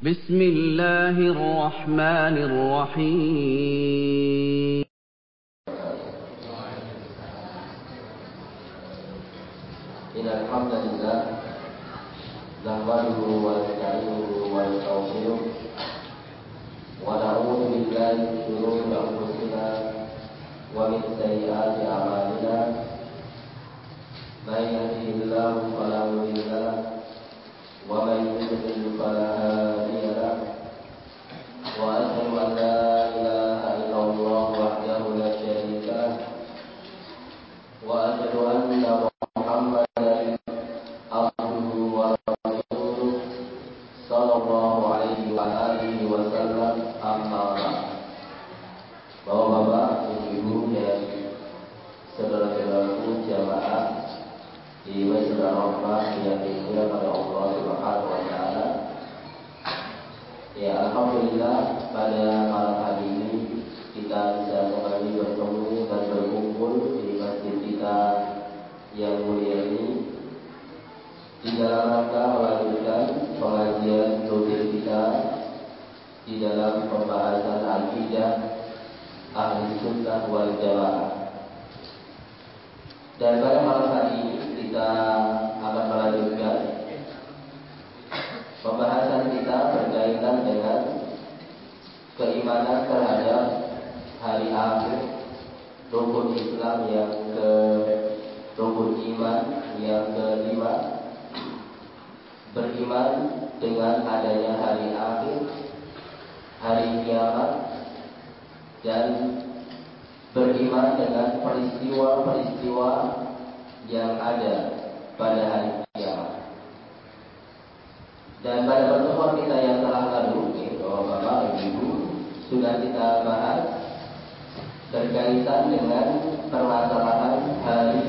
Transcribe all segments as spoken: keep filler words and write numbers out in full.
Bismillahirrahmanirrahim. Innal hamdalillah nahmaduhu wa nasta'inuhu wa nastaghfiruh wa na'udzu billahi min shururi anfusina wa min sayyiati a'malina. May yahdihillahu fala mudilla lahu wa may yudlil fala hadiya lahu. Wa asyhadu an la ilaha illallah wahdahu la syarika lahu wa asyhadu anna Muhammadan abduhu wa rasuluh sallallahu alaihi wa alihi wasallam. Amma ba'd. Bapak-bapak, ibu-ibu dan saudara-saudaraku jamaah di Masjid Ar-Rahmah yang dimuliakan oleh Allah Subhanahu wa taala. Ya, alhamdulillah pada malam hari ini kita bisa kembali bertemu dan berkumpul di masjid kita yang mulia ini di dalam rangka melanjutkan pengajian rutin kita di dalam pembahasan akidah Ahli Sunnah wal Jamaah. Dan pada malam hari ini kita akan melanjutkan pembahasan kita berkaitan dengan keimanan terhadap hari akhir, rukun Islam yang ke rukun iman yang kelima, beriman dengan adanya hari akhir, hari kiamat, dan beriman dengan peristiwa-peristiwa yang ada pada hari kiamat. Dan pada pertemuan kita yang telah lalu, Bapak, Ibu, sudah kita bahas berkaitan dengan permasalahan hari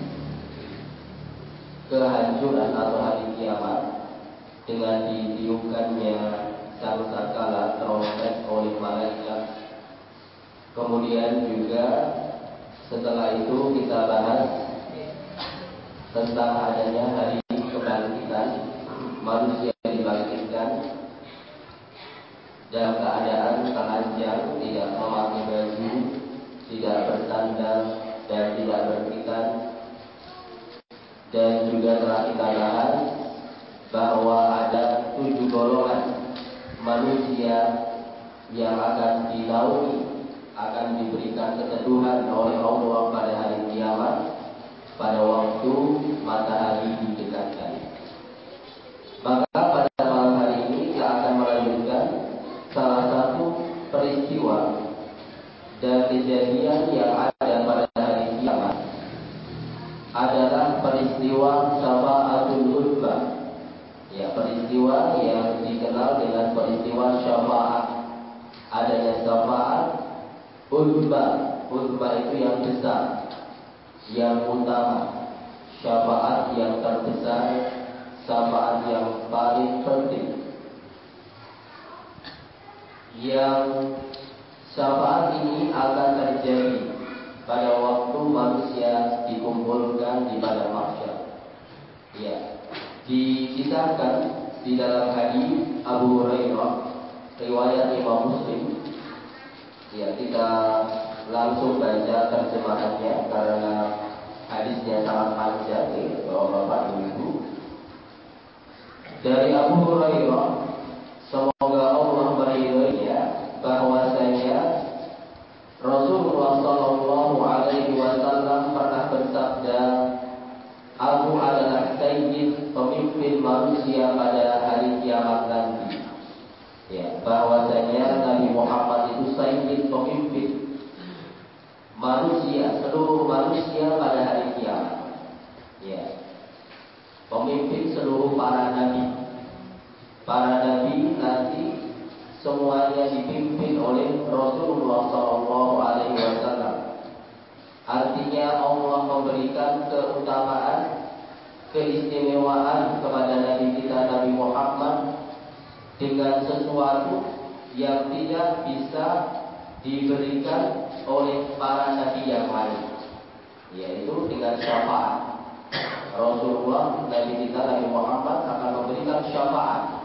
kehancuran atau hari kiamat dengan ditiupkannya sangkakala trompet oleh malaikat. Kemudian juga setelah itu kita bahas tentang adanya hari kebangkitan, manusia dibangkitkan dalam keadaan telanjang, tidak memakai baju, tidak bersandal dan tidak berkhitan. Dan juga telah kita bahas bahwa ada tujuh golongan manusia yang akan dinaungi, akan diberikan keteduhan oleh Allah pada hari kiamat, pada waktu matahari didekatkan. Maka pada malam hari ini kita akan melanjutkan salah satu peristiwa dan kejadian yang ada pada hari kiamat adalah peristiwa syafa'atul uzma. Ya, peristiwa yang dikenal dengan peristiwa syafa'at. Adanya syafa'at uzma. Uzma itu yang besar, yang utama. Syafa'at yang terbesar, syafa'at yang paling penting. Yang syafaat ini akan terjadi pada waktu manusia dikumpulkan di padang mahsyar. Ya, dikisahkan di dalam hadis Abu Hurairah riwayat Imam Muslim. Ya, kita langsung baca terjemahannya karena hadisnya sangat panjang, ya, Bapak Ibu. Dari Abu Hurairah, semoga Allah meridhoinya, bahwasanya Rasulullah Shallallahu Alaihi Wasallam pernah bersabda, "Aku adalah sayyid, pemimpin manusia pada hari kiamat nanti." Ya, bahwasanya Nabi Muhammad itu sayyid, pemimpin manusia, seluruh manusia pada hari kiamat. Ya, pemimpin seluruh para nabi. Para nabi nanti semuanya dipimpin oleh Rasulullah Shallallahu Alaihi Wasallam. Artinya Allah memberikan keutamaan, keistimewaan kepada Nabi kita Nabi Muhammad dengan sesuatu yang tidak bisa diberikan oleh para nabi yang lain, yaitu dengan syafaat. Rasulullah, Nabi kita Nabi Muhammad akan memberikan syafaat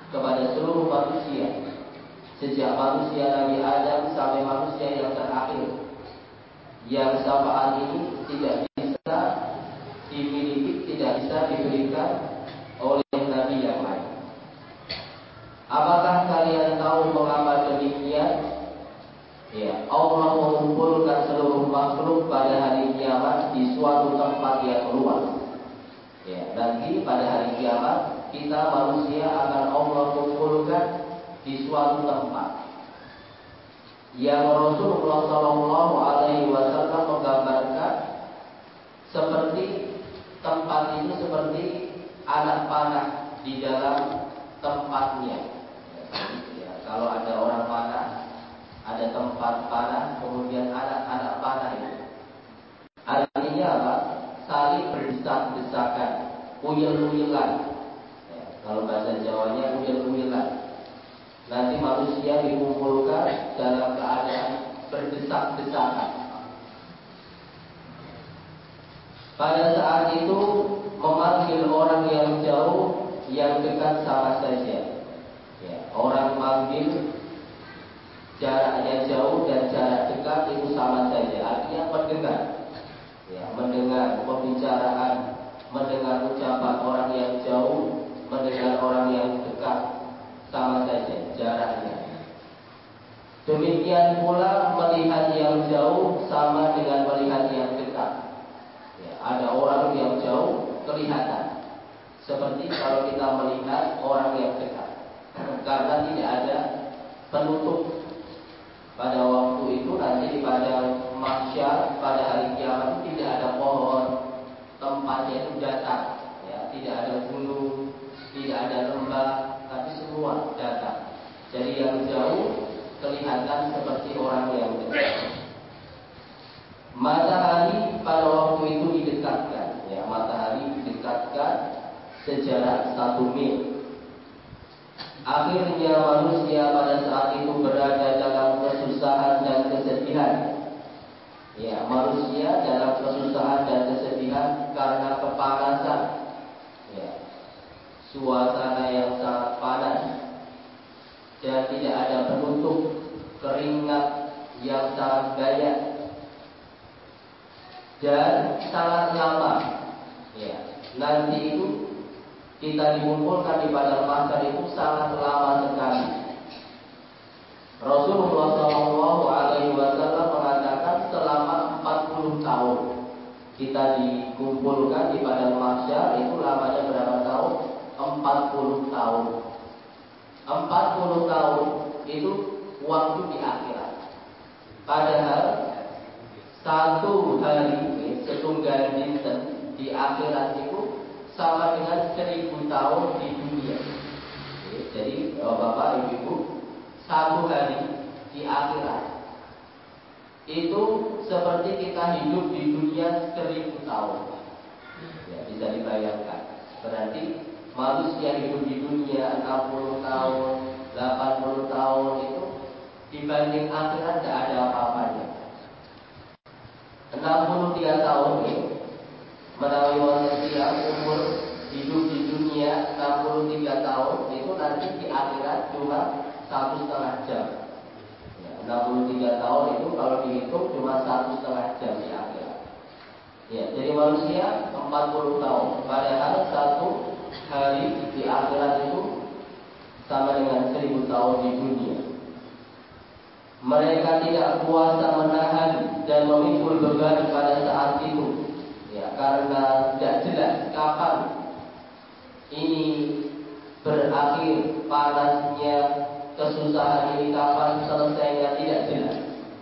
kepada seluruh manusia, sejak manusia Nabi Adam sampai manusia yang terakhir, yang syafaat ini tidak bisa dimiliki, tidak bisa diberikan oleh Nabi yang lain. Apakah kalian tahu mengapa demikian? Ya, Allah mengumpulkan seluruh makhluk pada hari kiamat di suatu tempat yang luas. Ya, nanti pada hari kiamat kita manusia akan Allah kumpulkan di suatu tempat yang Rasulullah Shallallahu Alaihi Wasallam menggambarkan seperti tempat itu seperti anak panah di dalam tempatnya. Ya, kalau ada orang panah, ada tempat panah, kemudian anak-anak panah itu. Artinya apa? Saling berdesak-desakan, uyel-uyelan. Ya, kalau bahasa Jawanya uyel-uyelan. Nanti manusia dikumpulkan dalam keadaan berdesak-desakan. Pada saat itu memanggil orang yang jauh, yang dekat sama saja. Ya, orang manggil jaraknya jauh dan jarak dekat itu sama saja. Artinya mendengar, ya, mendengar pembicaraan, mendengar ucapan orang yang jauh, mendengar orang yang dekat, sama saja jaraknya. Demikian pula melihat yang jauh sama dengan melihat yang dekat. Ya, ada orang yang jauh kelihatan seperti kalau kita melihat orang yang dekat, karena tidak ada penutup. Pada waktu itu nanti di padang mahsyar pada hari kiamat itu tidak ada pohon, tempatnya itu datar, ya, tidak ada gunung, tidak ada lembah, tapi semua datar. Jadi yang jauh kelihatan seperti orang yang dekat. Matahari pada waktu itu didekatkan, ya, matahari didekatkan sejarak satu mil. Akhirnya manusia pada saat itu berada dalam kesusahan dan kesedihan. Ya, manusia dalam kesusahan dan kesedihan karena kepanasan. Ya, suasana yang sangat panas dan tidak ada penutup, keringat yang sangat banyak dan sangat lama. Ya, nanti itu kita dikumpulkan di padang mahsyar itu sangat lama sekali. Rasulullah Shallallahu Alaihi Wasallam mengatakan selama empat puluh tahun kita dikumpulkan di padang mahsyar itu lamanya berapa tahun? empat puluh tahun. empat puluh tahun itu waktu di akhirat. Padahal satu hari setunggal dinten di akhirat itu sama dengan seribu tahun di dunia. Jadi bapak ibu, satu hari di akhirat itu seperti kita hidup di dunia seribu tahun. Ya, bisa dibayangkan. Berarti manusia hidup di dunia enam puluh tahun, delapan puluh tahun itu dibanding akhirat tidak ada apa-apanya. enam puluh tiga tahun ini menawi wonten tiyang umur hidup di dunia enam puluh tiga tahun itu nanti di akhirat cuma satu setengah jam. Ya, enam puluh tiga tahun itu kalau dihitung cuma satu setengah jam di akhirat. Ya, jadi manusia empat puluh tahun, padahal satu hari di akhirat itu sama dengan seribu tahun di dunia. Mereka tidak kuasa menahan dan memikul beban pada saat itu. Ya, karena tidak jelas kapan ini berakhir panasnya kesusahan ini, kapan selesainya tidak jelas.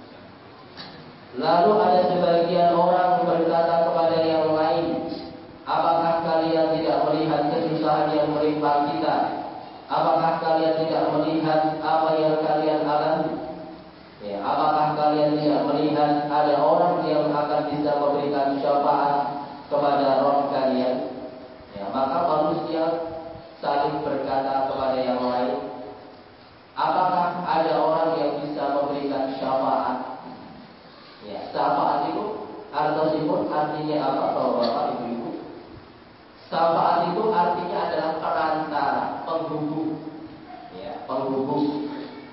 Lalu ada sebagian orang berkata kepada yang lain, apakah kalian tidak melihat kesusahan yang menimpa kita? Apakah kalian tidak melihat apa yang kalian alami? Ya, apakah kalian tidak melihat ada orang yang akan bisa memberikan syafaat kepada Rabb kalian? Ya, maka manusia saling berkata kepada yang lain, apakah ada orang yang bisa memberikan syafaat? Ya, syafaat itu artosipun artinya apa, bapak-bapak, ibu-ibu? Syafaat itu artinya adalah perantara, penghubung. ya, penghubung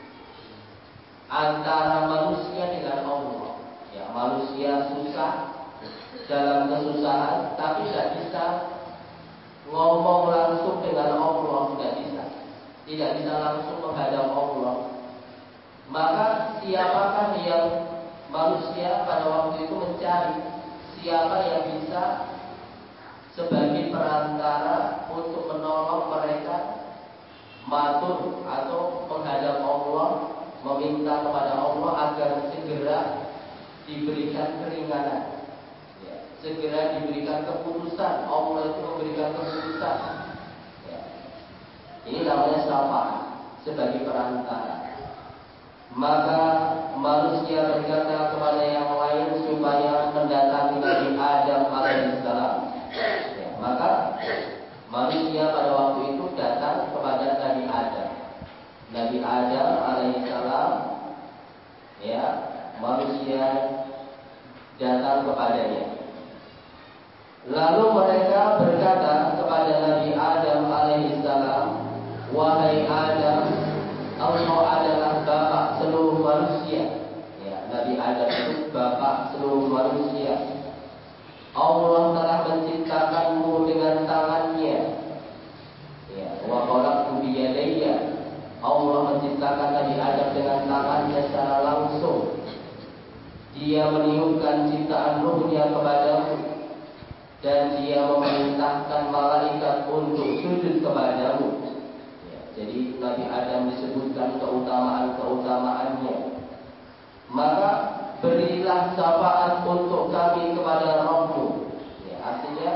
antara manusia dengan Allah. Ya, manusia susah dalam kesusahan, tapi tidak bisa ngomong langsung dengan Allah, tidak bisa, tidak bisa langsung menghadap Allah. Maka siapakah yang manusia pada waktu itu mencari siapa yang bisa sebagai perantara untuk menolong mereka matur atau menghadap Allah, meminta kepada Allah agar segera diberikan keringanan, ya, segera diberikan keputusan. Allah itu memberikan keputusan, ya. Ini namanya syafaat sebagai perantara. Maka manusia berkata kepada yang lain supaya mendatangi Nabi Adam alaihissalam, ya, maka manusia pada waktu itu datang kepada Nabi Adam. Nabi Adam alaihissalam, ya, manusia datang kepadanya. Lalu mereka berkata kepada Nabi Adam alaihissalam, wahai Adam, Allah adalah bapak seluruh manusia. Ya, Nabi Adam itu bapak seluruh manusia. Allah telah menciptakanmu dengan tangannya. Ya, wa khalaqtu biyadayya. Allah menciptakan Nabi Adam dengan tangannya secara langsung. Dia meniupkan ciptaan ruhnya kepadamu, dan dia memerintahkan malaikat untuk sujud kepadamu. Ya, jadi Nabi Adam disebutkan keutamaan-keutamaannya. Maka berilah syafaat untuk kami kepada Rabb-Mu. Ya, artinya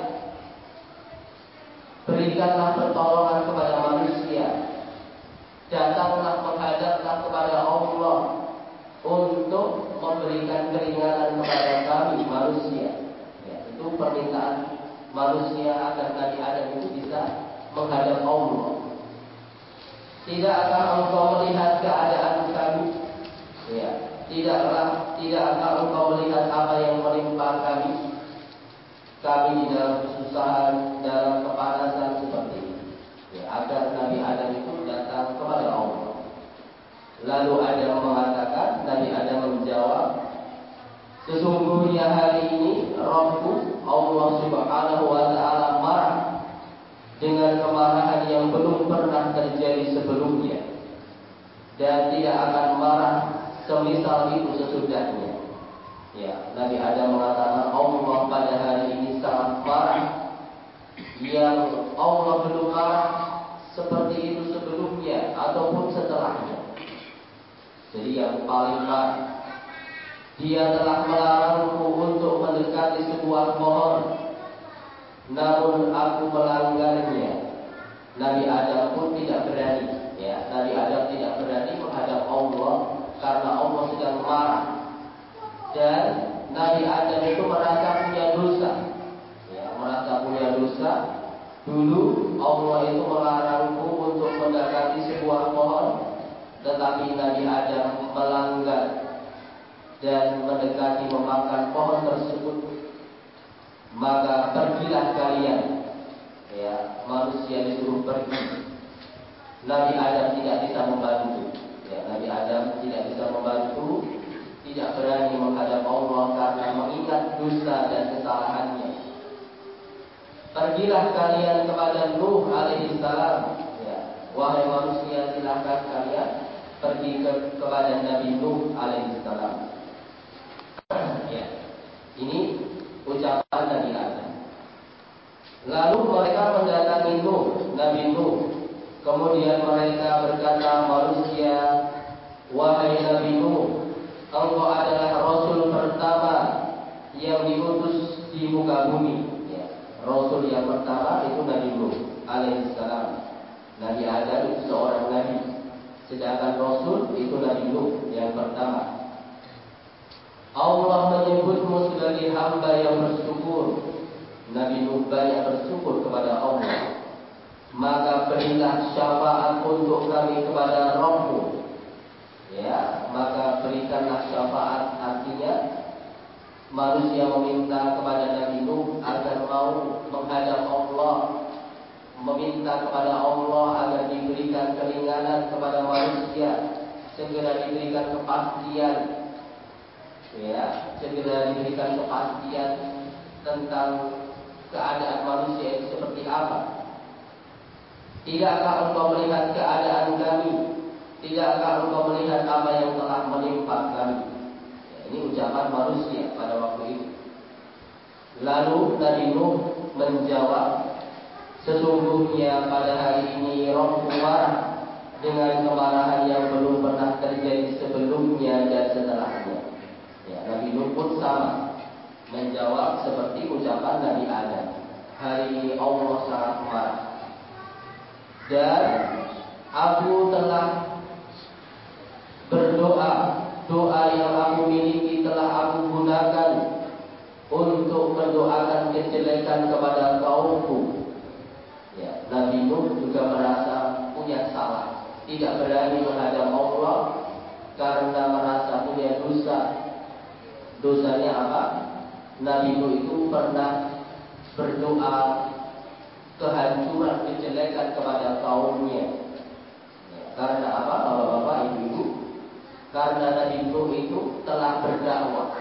berikanlah pertolongan kepada manusia. Datanglah menghadaplah kepada Allah untuk memberikan keringanan kepada kami manusia. Ya, itu permintaan manusia agar Nabi Adam itu bisa menghadap Allah. Tidakkah engkau melihat keadaan kami? Ya, tidaklah tidakkah engkau melihat apa yang menimpa kami? Kami di dalam kesusahan, dalam kepanasan seperti ini. Ya, agar Nabi Adam itu datang kepada Allah. Lalu Adam mengatakan, Nabi Adam menjawab, sesungguhnya hari ini Rabbku Allah Subhanahu wa taala marah dengan kemarahan yang belum pernah terjadi sebelumnya, dan tidak akan marah semisal itu sesudahnya. Ya, Nabi Adam mengatakan Allah pada hari ini sangat marah, yang Allah belum marah seperti itu sebelumnya ataupun setelahnya. Jadi yang paling marah, dia telah melarangku untuk mendekati sebuah pohon, namun aku melanggarnya. Nabi Adam pun tidak berani. Ya, Nabi Adam tidak berani menghadap Allah karena Allah sedang marah. Dan Nabi Adam itu merasa punya dosa. Ya, merasa punya dosa. Dulu Allah itu melarangku untuk mendekati sebuah pohon, tetapi Nabi Adam melanggar dan mendekati memakan pohon tersebut. Maka pergilah kalian, ya, manusia disuruh pergi. Nabi Adam tidak bisa membantu. Ya, Nabi Adam tidak bisa membantu, tidak berani menghadap Allah karena mengingat dosa dan kesalahannya. Pergilah kalian kepada Nuh alaihissalam. Ya, wahai manusia, silahkan kalian pergi ke, kepada Nabi Nuh alaihissalam. Ya, ini ucapan Nabi Adam. Lalu mereka mendatangi Nuh, Nabi Nuh. Kemudian mereka berkata, manusia, wahai Nabi Nuh, engkau adalah Rasul pertama yang diutus di muka bumi. Ya, Rasul yang pertama itu Nabi Nuh alaihissalam. Nabi Adam itu seorang Nabi, sedangkan Rasul itu Nabi Nuh yang pertama. Allah menyebutmu sebagai hamba yang bersyukur. Nabi Nuh banyak bersyukur kepada Allah. Maka berilah syafaat untuk kami kepada Rabb-Mu. Ya, maka berikanlah syafaat, artinya manusia meminta kepada Nabi Nuh agar mau menghadap Allah, meminta kepada Allah agar diberikan keringanan kepada manusia, segera diberikan kepastian, ya, segera diberikan kepastian tentang keadaan manusia itu seperti apa. Tidakkah engkau melihat keadaan kami? Tidakkah engkau melihat apa yang telah menimpa kami? Ya, ini ucapan manusia pada waktu itu. Lalu Nabi Nuh menjawab, sesungguhnya pada hari ini Rabbku marah dengan kemarahan yang belum pernah terjadi sebelumnya dan setelahnya. Ya, Nabi Nuh pun sama, menjawab seperti ucapan Nabi Adam. Hari ini Allah sangat marah. Dan aku telah berdoa, doa yang aku miliki telah aku gunakan untuk mendoakan kejelekan kepada kaumku. Ya, Nabi Nuh juga merasa punya salah, tidak berani menghadap Allah karena merasa punya dosa. Dosanya apa? Nabi Nuh itu pernah berdoa kehancuran, kejelekan kepada kaumnya. Ya, karena apa, bapak-bapak, ibu-ibu? Karena Nabi Nuh itu telah berdakwah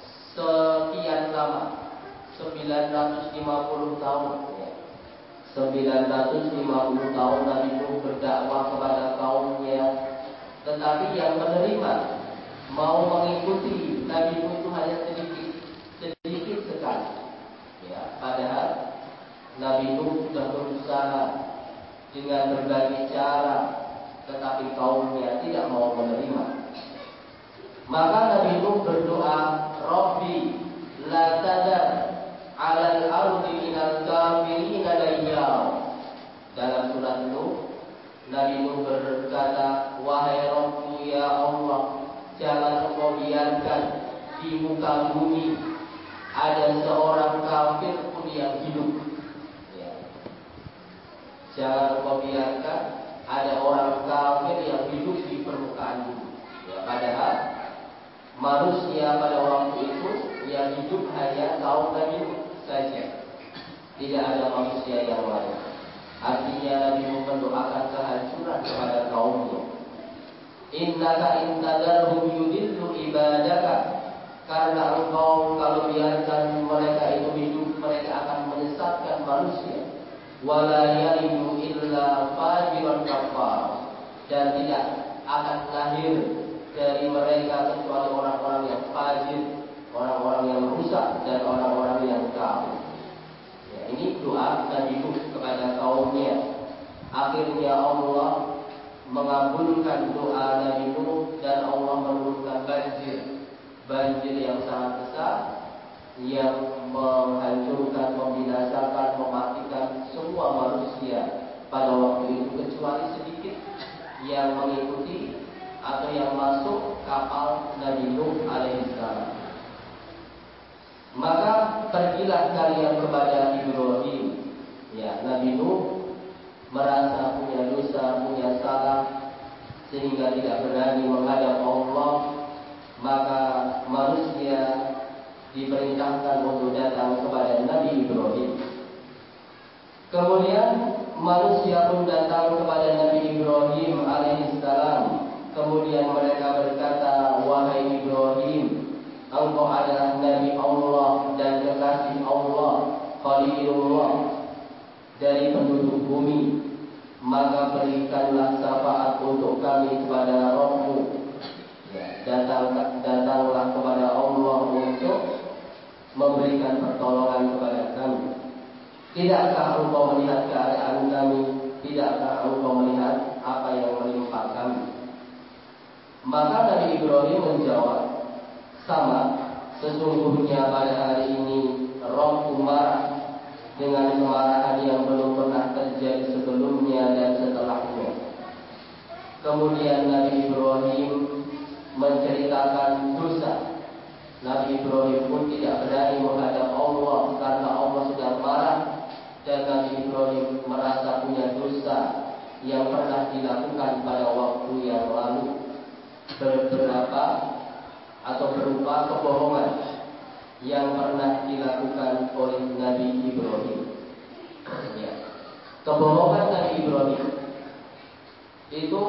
sekian lama, sembilan ratus lima puluh tahun. Ya. sembilan ratus lima puluh tahun Nabi Nuh berdakwah kepada kaumnya, tetapi yang menerima, mau mengikuti Nabi Nuh itu hanya sedikit, sedikit sekali. Ya, padahal Nabi Nuh sudah berusaha dengan berbagai cara, tetapi kaumnya tidak mau menerima. Maka Nabi Nuh berdoa, Rabbi la tadar 'alal ardi minal kafirin dayyar. Dalam surat Nuh, Nabi Nuh berkata, wahai Rabbku ya Allah, jangan engkau biarkan di muka bumi ada seorang kafir pun yang hidup. Jangan engkau biarkan ada orang kafir yang hidup di permukaan bumi. Ya, padahal manusia pada waktu itu yang hidup hanya kaum Nabi Nuh saja, tidak ada manusia yang lain. Artinya Nabi Nuh mendoakan kehancuran kepada kaumnya. Innaka intadarhum yudillu ibadaka, karena engkau kalau biarkan mereka itu hidup, mereka akan menyesatkan manusia. Wala yalidu illa fajiran kafar, dan tidak akan lahir dari mereka kecuali orang-orang yang fajir, orang-orang yang rusak, dan orang-orang yang kafir. Ya, ini doa Nabi Nuh kepada kaumnya. Akhirnya Allah mengabulkan doa Nabi Nuh dan Allah menurunkan banjir, banjir yang sangat besar yang menghancurkan, membinasakan, mematikan semua manusia pada waktu itu kecuali sedikit yang mengikuti atau yang masuk kapal Nabi Nuh alaihissalam. Maka pergilah kalian kepada Ibrahim. Ya, Nabi Nuh merasa punya dosa, punya salah, sehingga tidak berani menghadap Allah. Maka manusia diperintahkan untuk datang kepada Nabi Ibrahim. Kemudian manusia pun datang kepada Nabi Ibrahim alaihissalam. Kemudian mereka berkata, wahai Ibrahim, engkau adalah Nabi Allah dan kekasih Allah, Khalilullah dari penduduk bumi. Maka berikanlah syafaat untuk kami kepada Rabb-Mu. Ya, datang, datanglah kepada Allah untuk memberikan pertolongan kepada kami. Tidakkah engkau melihat keadaan kami? Tidakkah engkau melihat apa yang menimpa kami? Maka Nabi Ibrahim menjawab, sama, sesungguhnya pada hari ini Rabbku marah dengan kemarahan yang belum pernah terjadi sebelumnya dan setelahnya. Kemudian Nabi Ibrahim menceritakan dosa. Nabi Ibrahim pun tidak berani menghadap Allah karena Allah sedang marah, dan Nabi Ibrahim merasa punya dosa yang pernah dilakukan pada waktu yang lalu, beberapa atau berupa kebohongan yang pernah dilakukan oleh Nabi Ibrahim. Ya. kebohongan Nabi Ibrahim itu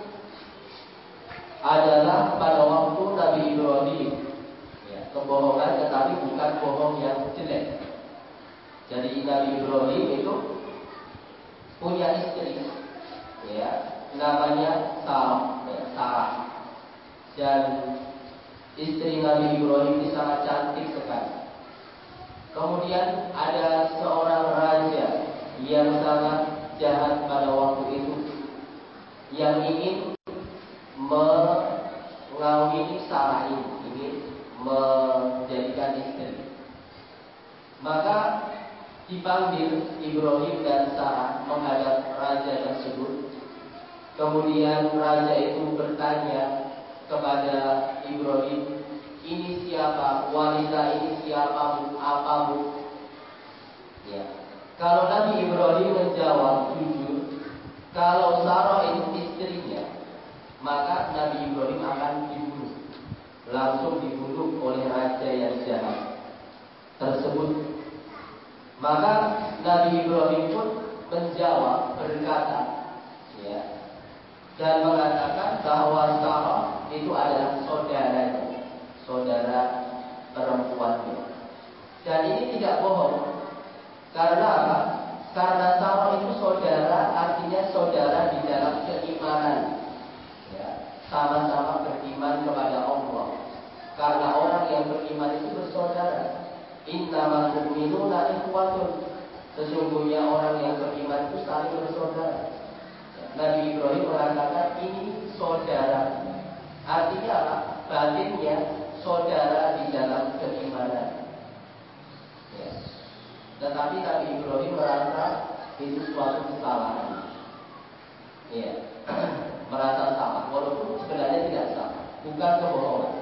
adalah pada waktu Nabi Ibrahim, ya, kebohongan tetapi bukan bohong yang jelek. Jadi Nabi Ibrahim itu punya istri, ya, namanya Sarah, ya, Sarah. Dan istri Nabi Ibrahim ini sangat cantik sekali. Kemudian ada seorang raja yang sangat jahat pada waktu itu, yang ingin mengawini Sarah ini, ingin menjadikan istri. Maka dipanggil Ibrahim dan Sarah menghadap raja tersebut. Kemudian raja itu bertanya kepada Ibrahim, ini siapa? Wanita ini siapa bu? Apa bu? Ya. Kalau Nabi Ibrahim menjawab jujur, kalau Sarah itu istrinya, maka Nabi Ibrahim akan dibunuh, langsung dibunuh oleh raja yang jahat tersebut. Maka Nabi Ibrahim pun menjawab, berkata, ya, dan mengatakan bahwa Sarah itu adalah saudaranya, saudara perempuannya. Dan ini tidak bohong. Karena apa? Karena Sarah itu saudara, artinya saudara di dalam keimanan, ya, sama-sama beriman kepada Allah. Karena orang yang beriman itu bersaudara. Innamal mu'minuna ikhwatun. Sesungguhnya orang yang beriman itu saling bersaudara. Nabi Ibrahim mengatakan ini saudara. Artinya apa? Batinnya saudara di dalam keimanan. Ya. Tetapi Nabi Ibrahim merasa itu suatu kesalahan. Ya. Merasa salah, walaupun sebenarnya tidak salah, bukan kebohongan.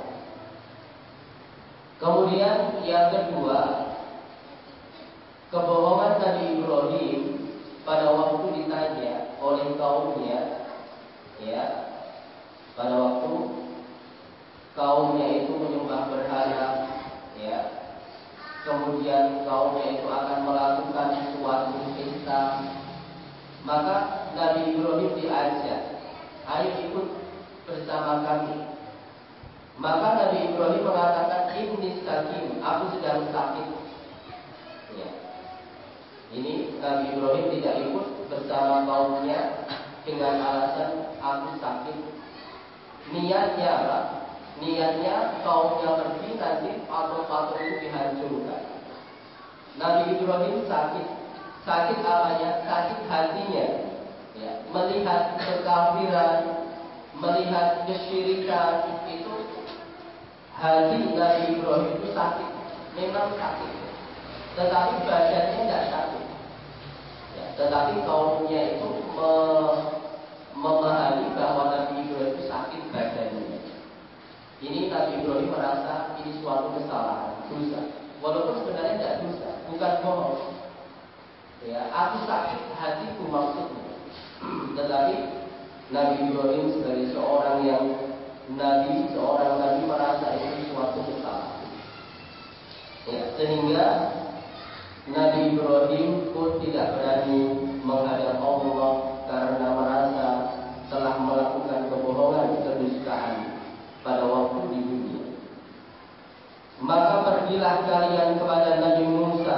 Kemudian yang kedua, kebohongan Nabi Ibrahim pada waktu ditanya oleh kaumnya, ya, pada waktu kaumnya itu menyembah berhala, ya, kemudian kaumnya itu akan melakukan suatu pesta, maka Nabi Ibrahim diajak, ayo ikut bersama kami. Maka Nabi Ibrahim mengatakan, inni sakin, aku sedang sakit. Ya. Ini Nabi Ibrahim tidak ikut bersama kaumnya dengan alasan aku sakit. Niatnya apa? Niatnya kaumnya pergi, nanti patung-patung itu dihancurkan. Nabi Ibrahim sakit. Sakit apanya? Sakit hatinya, ya. Melihat kekafiran, melihat kesyirikan, itu hati Nabi Ibrahim itu sakit. Memang sakit, tetapi badannya tidak sakit, ya. Tetapi kaumnya itu me- memahami bahwa Nabi Ibrahim itu sakit badannya. Ini Nabi Ibrahim merasa ini suatu kesalahan, dosa. Walaupun sebenarnya tidak dosa, bukan bohong. Ya, aku sakit hatiku maksudnya. Tetapi Nabi Ibrahim sebagai seorang yang Nabi, seorang Nabi merasa itu suatu kesalahan. Ya, sehingga Nabi Ibrahim pun tidak berani menghadap Allah karena merasa telah melakukan kebohongan, kedustaan pada waktu di dunia. Maka pergilah kalian kepada Nabi Musa.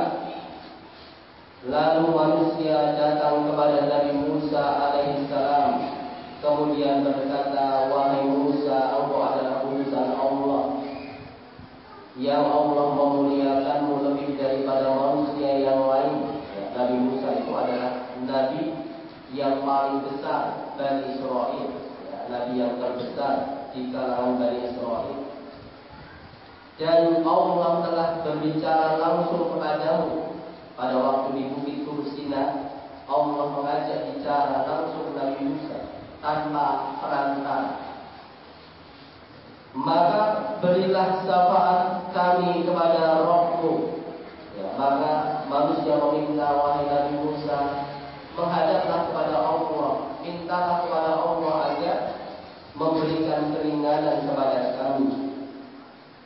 Lalu manusia datang kepada Nabi Musa alaihissalam, kemudian berkata, wahai Musa, engkau adalah utusan Allah yang Allah memuliakanmu lebih daripada manusia yang lain. Ya, Nabi Musa itu adalah Nabi yang paling besar Bani Israel, ya, Nabi yang terbesar di kalangan Bani Israel. Dan Allah telah berbicara langsung kepadamu pada waktu di Bukit Tur Sina. Allah mengajak bicara langsung Nabi Musa tanpa perantara. Maka berilah syafaat kami kepada Rabb-Mu. Ya, maka manusia meminta, wahai Nabi Musa, menghadaplah kepada Allah, mintalah kepada Allah agar memberikan keringanan kepada kami.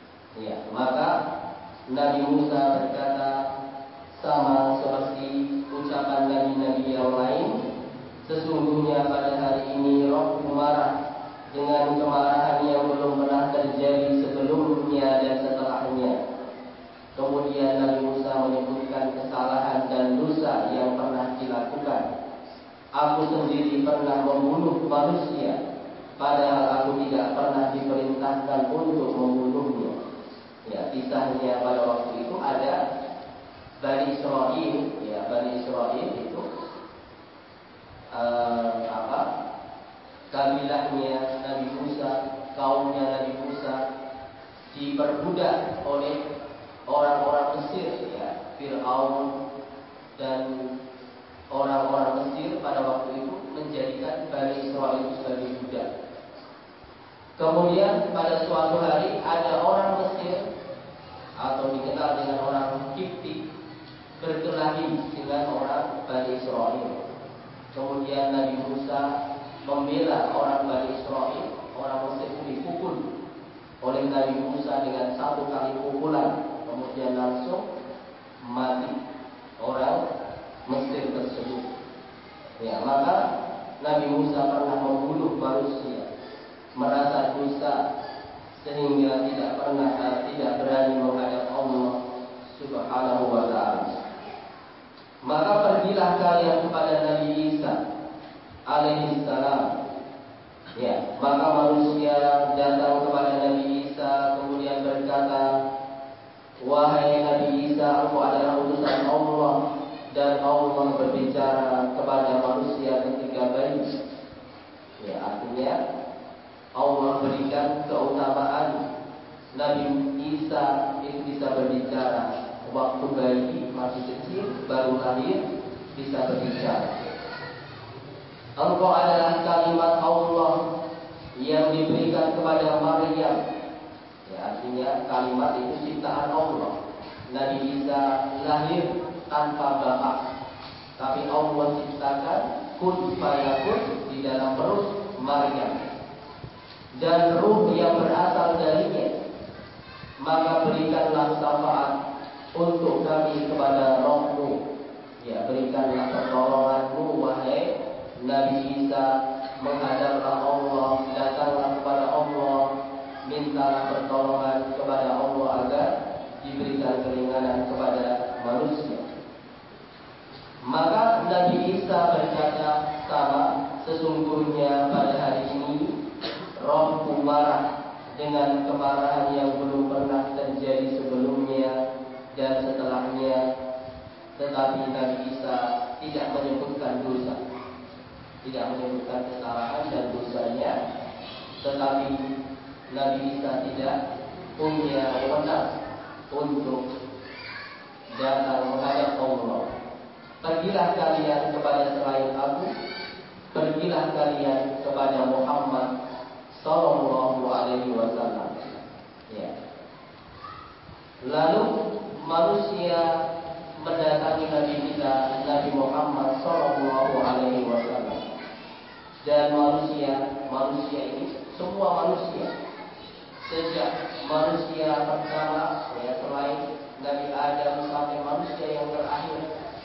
Ya, maka Nabi Musa berkata, sama seperti ucapan nabi-nabi yang lain, sesungguhnya pada hari ini Rohku marah dengan kemarahan yang belum pernah terjadi sebelumnya dan setelahnya. Kemudian Nabi Musa menyebutkan kesalahan dan dosa yang pernah dilakukan. Aku sendiri pernah membunuh manusia, padahal aku tidak pernah diperintahkan untuk membunuhnya. Ya, kisahnya pada waktu itu ada Bani Israel, ya Bani Israel itu uh, apa? Kabilahnya Nabi Musa, kaumnya Nabi Musa diperbudak oleh orang-orang Mesir, ya Fir'aun dan orang-orang Mesir pada waktu itu menjadikan Bani Israel itu sebagai budak. Kemudian pada suatu hari ada orang Mesir atau dikenal dengan orang Kipti berkelahi dengan orang Bani Israel. Kemudian Nabi Musa membela orang Bani Israel, orang Mesir itu dipukul oleh Nabi Musa dengan satu kali pukulan, kemudian langsung mati orang Mesir tersebut. Ya, maka Nabi Musa pernah membunuh manusia, merasa dosa sehingga tidak pernah uh, tidak berani menghadap Allah Subhanahu wa taala. Maka pergilah kalian kepada Nabi Isa alaihi salam. Ya, maka manusia datang kepada Nabi Isa kemudian berkata, "Wahai Nabi Isa, engkau adalah utusan Allah dan Allah berbicara kepada manusia ketika bayi." Ya, artinya Allah berikan keutamaan Nabi Isa itu bisa berbicara waktu bayi masih kecil baru lahir bisa berbicara. Engkau adalah kalimat Allah yang diberikan kepada Maryam. Ya, artinya kalimat itu ciptaan Allah. Nabi Isa lahir tanpa bapak, tapi Allah ciptakan kun fayakun di dalam perut Maryam. Dan ruh yang berasal darinya. Maka berikanlah syafaat untuk kami kepada Rohmu. Ya, berikanlah pertolonganmu wahai Nabi Isa, menghadaplah Allah, datanglah kepada Allah, mintalah pertolongan kepada Allah agar diberikan keringanan kepada manusia. Maka Nabi Isa berkata sama, sesungguhnya pada hari ini Rohku marah dengan kemarahan yang belum pernah terjadi sebelumnya dan setelahnya. Tetapi Nabi Isa tidak menyebutkan dosa, tidak menyebutkan kesalahan dan dosanya. Tetapi Nabi Isa tidak punya wewenang untuk datang menghadap Allah. Pergilah kalian kepada selain aku, pergilah kalian kepada Muhammad Sallallahu Alaihi Wasallam. Ya. Lalu manusia mendatangi Nabi kita Nabi Muhammad Sallallahu Alaihi Wasallam. Dan manusia, manusia ini semua manusia, sejak manusia pertama, ya selain Nabi Adam sampai manusia yang terakhir.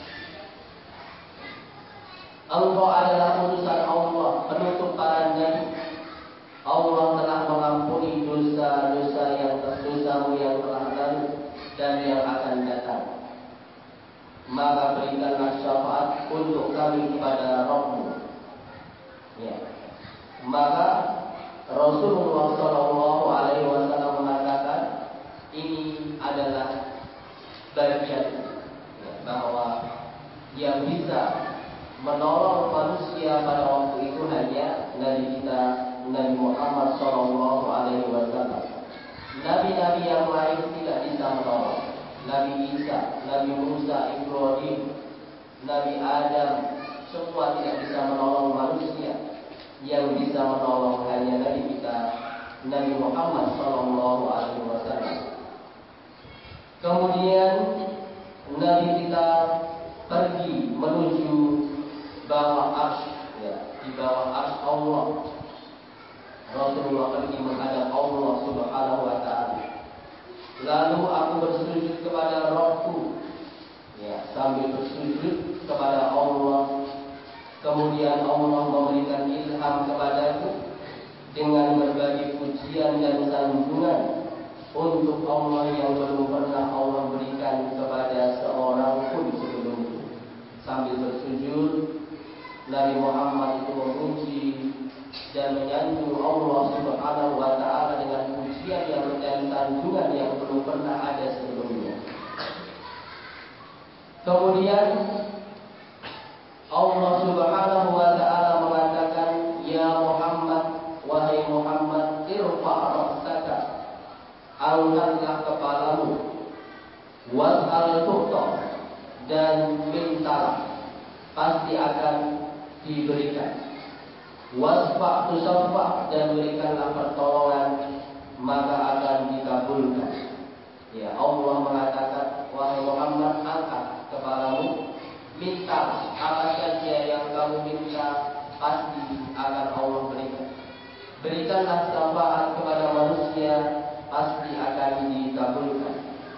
Engkau adalah utusan Allah, penutup para nabi. Allah telah mengampuni dosa-dosa yang dosamu yang telah lalu dan yang akan datang. Maka berikanlah syafaat untuk kami kepada Rabb-Mu. Ya. Maka Rasulullah Shallallahu Alaihi Wasallam mengatakan ini adalah bagian, ya, bahwa yang bisa menolong manusia pada waktu itu hanya Nabi kita Nabi Muhammad Shallallahu Alaihi Wasallam. Nabi-nabi yang lain tidak bisa menolong. Nabi Isa, Nabi Musa, Ibrahim, Nabi Adam, semua tidak bisa menolong manusia. Yang bisa menolong hanya Nabi kita Nabi Muhammad Shallallahu Alaihi Wasallam. Kemudian Nabi kita pergi menuju bawah arsy, ya, di bawah arsy Allah. Rasulullah pergi menghadap Allah Subhanahu wa taala. Lalu aku bersujud kepada Rabbku. ya, sambil bersujud kepada Allah. Kemudian Allah memberikan ilham kepadaku dengan berbagi pujian dan sanjungan untuk Allah yang belum pernah Allah berikan kepada seorang pun sebelumku. Sambil bersujud, Nabi Muhammad itu memuji dan menyanjung Allah Subhanahu wa Ta'ala dengan pujian yang dan sanjungan yang belum pernah ada sebelumnya. Kemudian Allah Subhanahu wa Ta'ala mengatakan, "Ya Muhammad, wahai Muhammad, irfa' ra'saka, angkatlah kepalamu, was'al tu'ta, dan mintalah, pasti akan diberikan. Wasfa' tusaffa', dan berikanlah pertolongan, maka akan dikabulkan." Ya, Allah mengatakan, wahai Muhammad, angkat kepalamu, minta apa saja yang kamu minta, pasti akan Allah berikan. Berikanlah syafaat kepada manusia, pasti akan dikabulkan.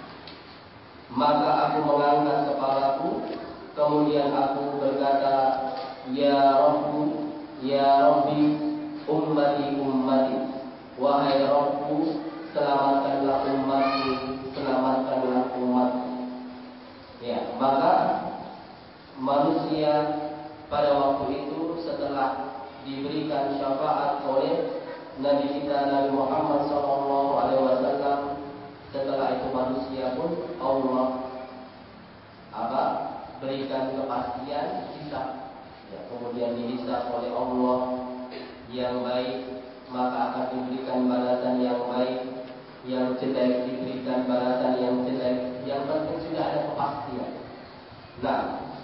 Maka aku mengangkat kepalaku, kemudian aku berkata, Ya Rabbu, Ya Rabbi, ummati ummati, wahai Rabbu, selamatkanlah umatku, selamatkanlah umatku. Ya, maka manusia pada waktu itu setelah diberikan syafaat oleh Nabi kita Nabi Muhammad shallallahu alaihi wasallam, setelah itu manusia pun Allah apa berikan kepastian hisab. Ya, kemudian dihisab oleh Allah yang baik, maka akan diberikan balasan yang baik, yang jelek diberikan balasan yang jelek. Yang penting sudah ada kepastian. Nah,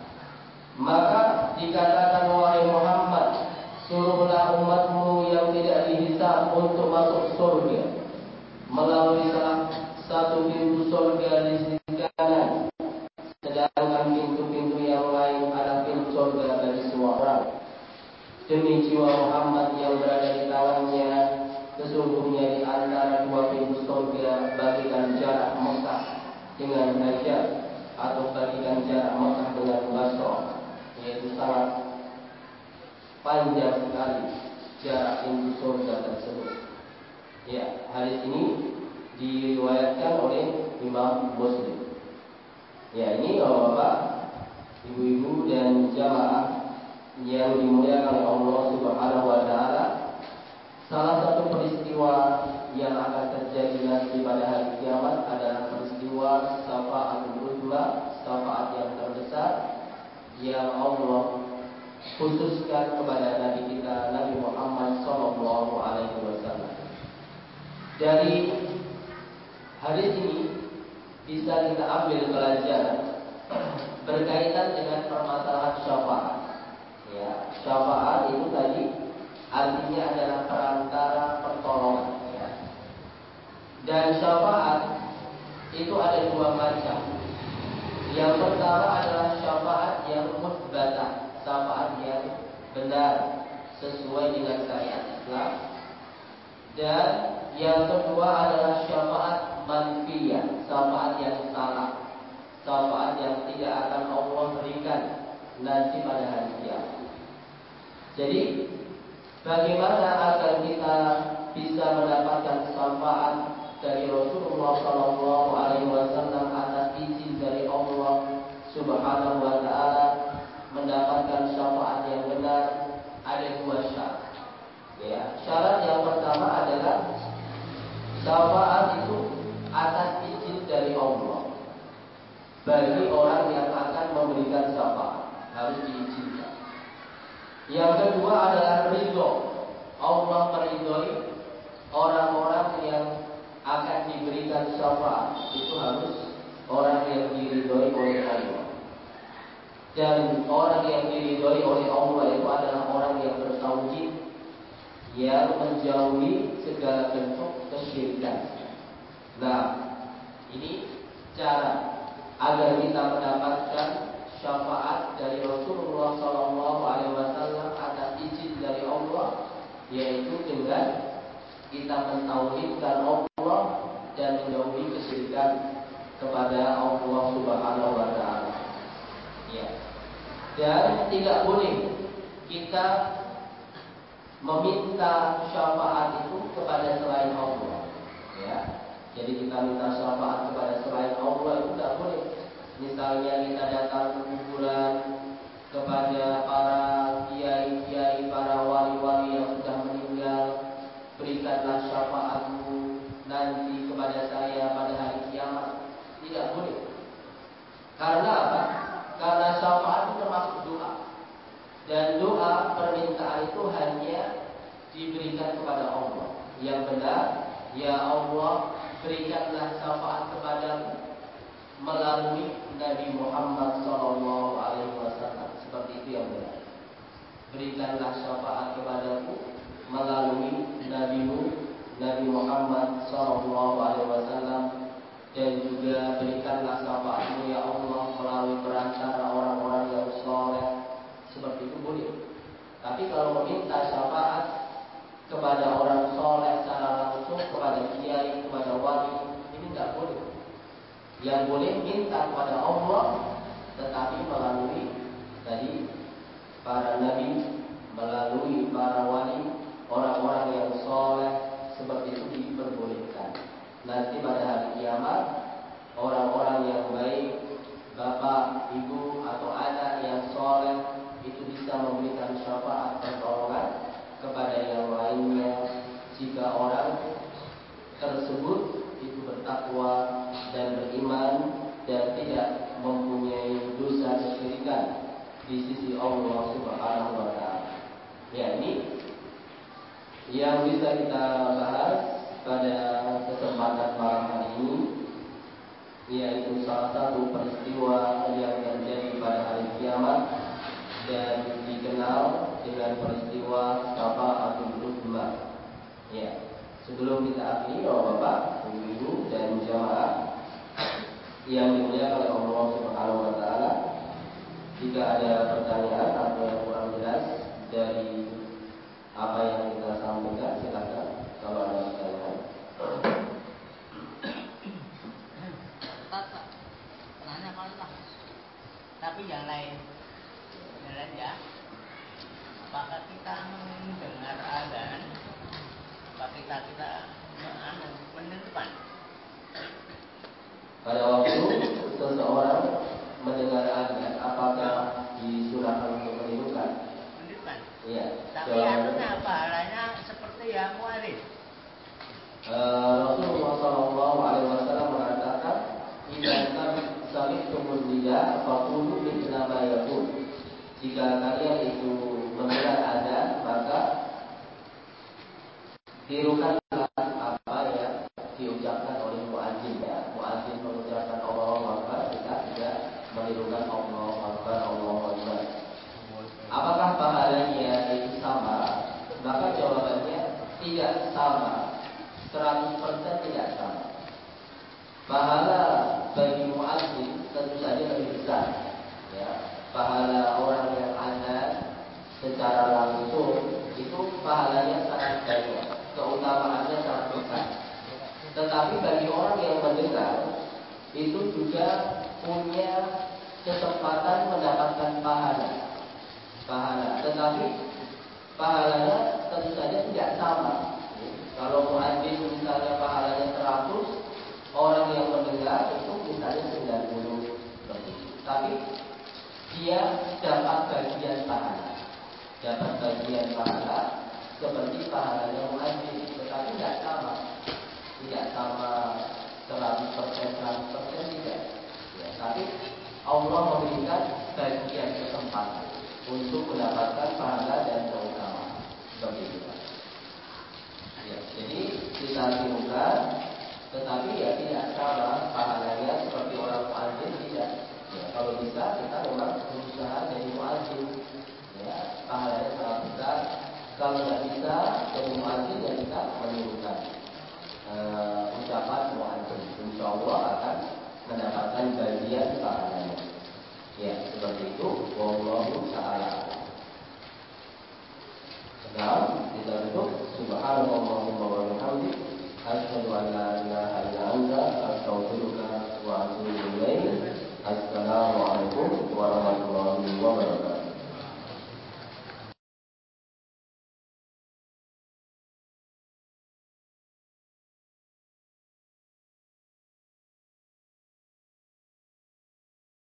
maka dikatakan, wahai Muhammad, suruhlah umatmu yang tidak dihisab untuk masuk surga melalui salah satu pintu surga di sisi kanan, sedangkan pintu-pintu yang lain adalah pintu surga bagi semua orang. Demi jiwa Muhammad yang berada di tangannya, sesungguhnya di antara dua pintu surga bagikan jarak Mekah dengan Hajar, atau bagikan jarak Mekah dengan Basrah, yaitu sangat panjang sekali jarak pintu surga tersebut. Ya, hadis ini diriwayatkan oleh Imam Muslim. Ya, ini Bapak, Ibu-ibu dan jamaah yang dimuliakan oleh Allah Subhanahu wa Ta'ala, salah satu peristiwa yang akan terjadi nanti pada hari kiamat adalah peristiwa syafaatul uzma, syafaat yang terbesar yang Allah khususkan kepada Nabi kita Nabi Muhammad Sallallahu Alaihi Wasallam. Dari hadis ini bisa kita ambil pelajaran berkaitan dengan permasalahan syafaat. Ya, syafaat itu tadi artinya adalah perantara pertolongan. Ya. Dan syafaat itu ada dua macam. Yang pertama adalah syafaat yang musbatah, syafaat yang benar sesuai dengan syariat Islam. Dan yang kedua adalah syafaat manfiyah, syafaat yang salah, syafaat yang tidak akan Allah berikan nanti pada hari kiamat. Jadi bagaimana agar kita bisa mendapatkan syafaat dari Rasulullah Sallallahu Alaihi Wasallam atas izin dari Allah Subhanahu Wa Taala, mendapatkan syafaat yang benar? Ada dua syarat. Ya, syarat yang pertama adalah syafaat itu atas izin dari Allah. Bagi orang yang akan memberikan syafaat harus diizinkan. Yang kedua adalah ridho. Allah meridhoi orang-orang yang akan diberikan syafaat, itu harus orang yang diridhoi oleh Allah. Dan orang yang diridhoi oleh Allah itu adalah orang yang bertauhid, yang menjauhi segala bentuk kesyirikan. Nah, ini cara agar kita mendapatkan syafaat dari Rasulullah Sallallahu Alaihi Wasallam atas izin dari Allah, yaitu dengan kita mentauhidkan Allah dan menjauhi kesyirikan kepada Allah Subhanahu Wa Taala. Ya. Dan tidak boleh kita meminta syafaat itu kepada selain Allah. Ya. Jadi kita minta syafaat kepada selain Allah itu tidak boleh. Misalnya kita datang ke kuburan kepada para kiai-kiai, para wali-wali yang sudah meninggal, berikanlah syafaatmu nanti kepada saya pada hari kiamat. Tidak boleh. Karena apa? Karena syafaat itu termasuk doa. Dan doa permintaan itu hanya diberikan kepada Allah. Yang benar, ya Allah, berikanlah syafaat kepadaku melalui Nabi Muhammad shallallahu alaihi wasallam. Seperti itu yang benar. Berikanlah syafaat kepadaku melalui Nabi-Mu Nabi Muhammad shallallahu alaihi wasallam, dan juga berikanlah syafaatmu ya Allah melalui perantara orang-orang yang soleh. Seperti itu boleh. Tapi kalau meminta syafaat kepada orang soleh secara langsung, kepada kiai, kepada wali, ini tidak boleh. Yang boleh minta kepada Allah, tetapi melalui tadi para nabi, melalui para wali, orang-orang yang soleh, seperti itu diperbolehkan. Nanti pada hari kiamat, orang-orang yang baik, bapak, ibu, atau anak yang soleh, itu bisa memberikan syafaat pertolongan kepada yang lainnya jika orang tersebut itu bertakwa dan beriman dan tidak mempunyai dosa kesyirikan di sisi Allah Subhanahu wa taala. Ya, ini yang bisa kita bahas pada kesempatan malam hari ini, yaitu salah satu peristiwa yang terjadi pada hari kiamat dan dikenal dengan peristiwa Syafa'atul Uzma. Ya, sebelum kita akhiri, Bapak, Ibu, dan jamaah yang dimuliakan oleh Allah Subhanahu wa taala, jika ada pertanyaan atau yang kurang jelas dari apa yang kita sampaikan, silakan kalau ada pertanyaan. Pak, nanya kalau tapi yang lain, yang lain ya. Apakah kita mendengar azan? Apakah kita kita menentukan? Pada waktu seseorang mendengar azan, apakah disunahkan untuk menirukan? Menirukan. Iya. Tapi artinya pahalanya seperti yang muadzin. Uh, Rasulullah Shallallahu Alaihi Wasallam mengatakan, "Jika sami'tumul nida, faqulu mithla ma yaqul." Jika kalian itu mendengar azan, maka tirukanlah apa yang diucapkan oleh muadzin. Ya, muadzin mengucapkan Allahu Akbar, kita juga menirukan Allahu Akbar, Allahu Akbar. Apakah pahalanya itu sama? Maka jawabannya tidak sama. seratus persen tidak sama. Pahala bagi muadzin tentu saja lebih besar. Ya, pahala orang yang azan secara langsung itu pahalanya sangat banyak, keutamaannya sangat besar. Tetapi bagi orang yang mendengar itu juga punya kesempatan mendapatkan pahala. Pahala, tetapi pahalanya tentu saja tidak sama. Kalau muadzin misalnya pahalanya seratus, orang yang mendengar itu misalnya sembilan puluh. Tapi dia dapat bagian pahala, dapat bagian pahala seperti pahalanya muadzin, tetapi tidak sama, tidak sama seratus persen, seratus persen tidak. Ya, tapi Allah memberikan bagian kesempatan untuk mendapatkan pahala dan keutamaan seperti itu. Ya, jadi kita tirukan, tetapi ya tidak sama pahalanya seperti orang muadzin, tidak. Ya, kalau bisa kita memang berusaha jadi muadzin, ya, pahalanya sangat besar. Kalau tidak bisa jadi muadzin, ya kita menirukan uh, ucapan muadzin. Insya Allah akan mendapatkan bagian pahalanya. Ya, seperti itu. Wallahu ta'ala. Nah, kita tutup. Subhanallahumma wa bihamdihi, asyhadu an la ilaha illa anta, astaghfiruka